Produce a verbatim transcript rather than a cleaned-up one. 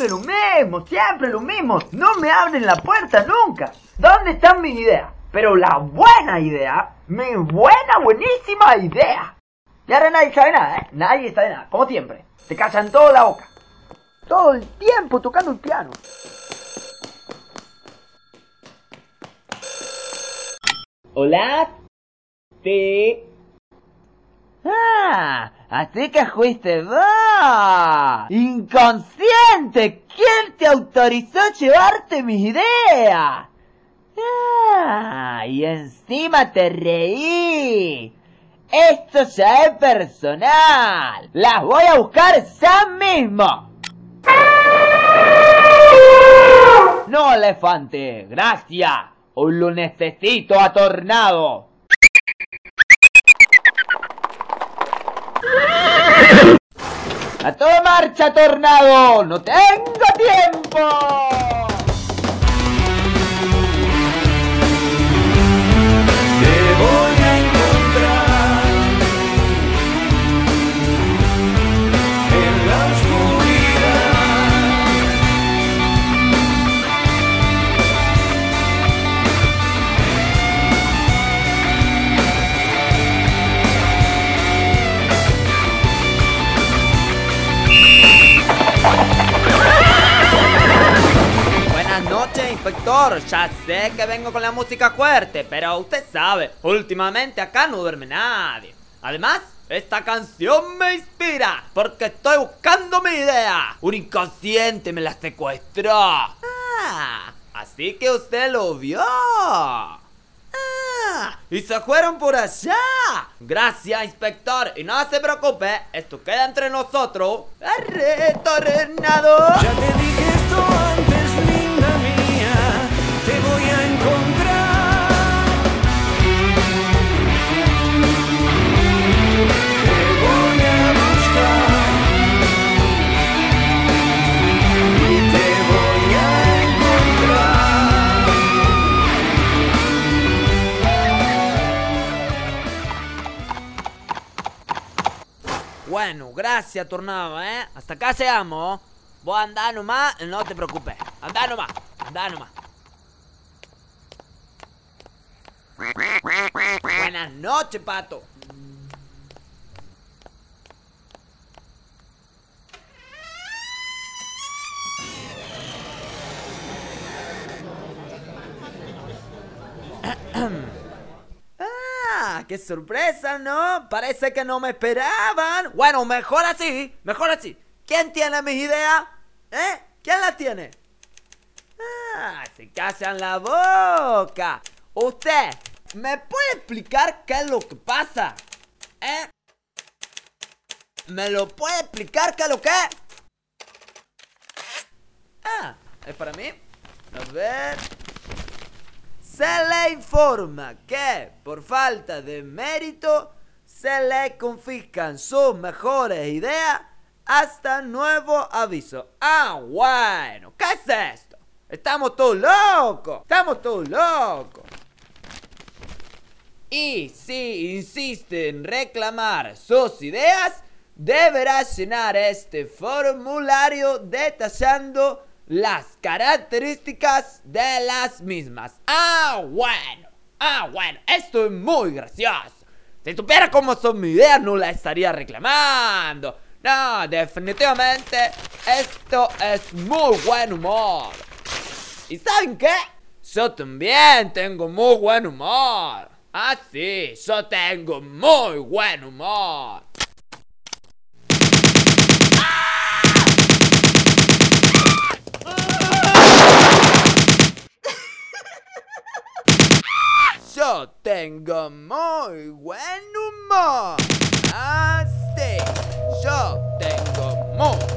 siempre lo mismo, siempre lo mismo. No me abren la puerta nunca. ¿Dónde están mis ideas? Pero la buena idea, mi buena, buenísima idea. Y ahora nadie sabe nada, ¿eh? Nadie sabe nada, como siempre. Te callan toda la boca. Todo el tiempo tocando el piano. ¿Hola? Sí. Ah, así que fuiste vos. Inconsciente, ¿quién te autorizó a llevarte mis ideas? Ah, y encima te reí. Esto ya es personal. Las voy a buscar ya mismo. No, elefante, gracias. Hoy lo necesito a Tornado. ¡A toda marcha, Tornado! ¡No tengo tiempo! Te voy a encontrar en la oscuridad. Buenas noches, inspector. Ya sé que vengo con la música fuerte, pero usted sabe, últimamente acá no duerme nadie. Además, esta canción me inspira, porque estoy buscando mi idea. Un inconsciente me la secuestró. Ah, así que usted lo vio. Ah, y se fueron por allá. Gracias, inspector. Y no se preocupe, esto queda entre nosotros. ¡Arre, Tornado! Ya te dije esto antes, linda mía. Te voy a encontrar. Te voy a buscar. Y te voy a encontrar. Bueno, gracias, Tornado, ¿eh? Hasta acá llegamos. Vos andá nomás, no te preocupes. Andá nomás, andá nomás. Buenas noches, pato. Ah, qué sorpresa, ¿no? Parece que no me esperaban. Bueno, mejor así, mejor así. ¿Quién tiene mis ideas? ¿Eh? ¿Quién las tiene? Ah, se callan la boca. Usted, ¿me puede explicar qué es lo que pasa? ¿Eh? ¿Me lo puede explicar qué es lo que es? Ah, ¿es para mí? A ver. Se le informa que, por falta de mérito, se le confiscan sus mejores ideas hasta nuevo aviso. Ah, bueno, ¿qué es esto? Estamos todos locos, estamos todos locos. Y si insiste en reclamar sus ideas, deberá llenar este formulario detallando las características de las mismas. Ah, bueno, ah, bueno, esto es muy gracioso. Si supiera cómo son mis ideas, no la estaría reclamando. No, definitivamente esto es muy buen humor. ¿Y saben qué? Yo también tengo muy buen humor. Ah, sí, yo tengo muy buen humor. Yo tengo muy buen humor. Ah, sí, yo tengo muy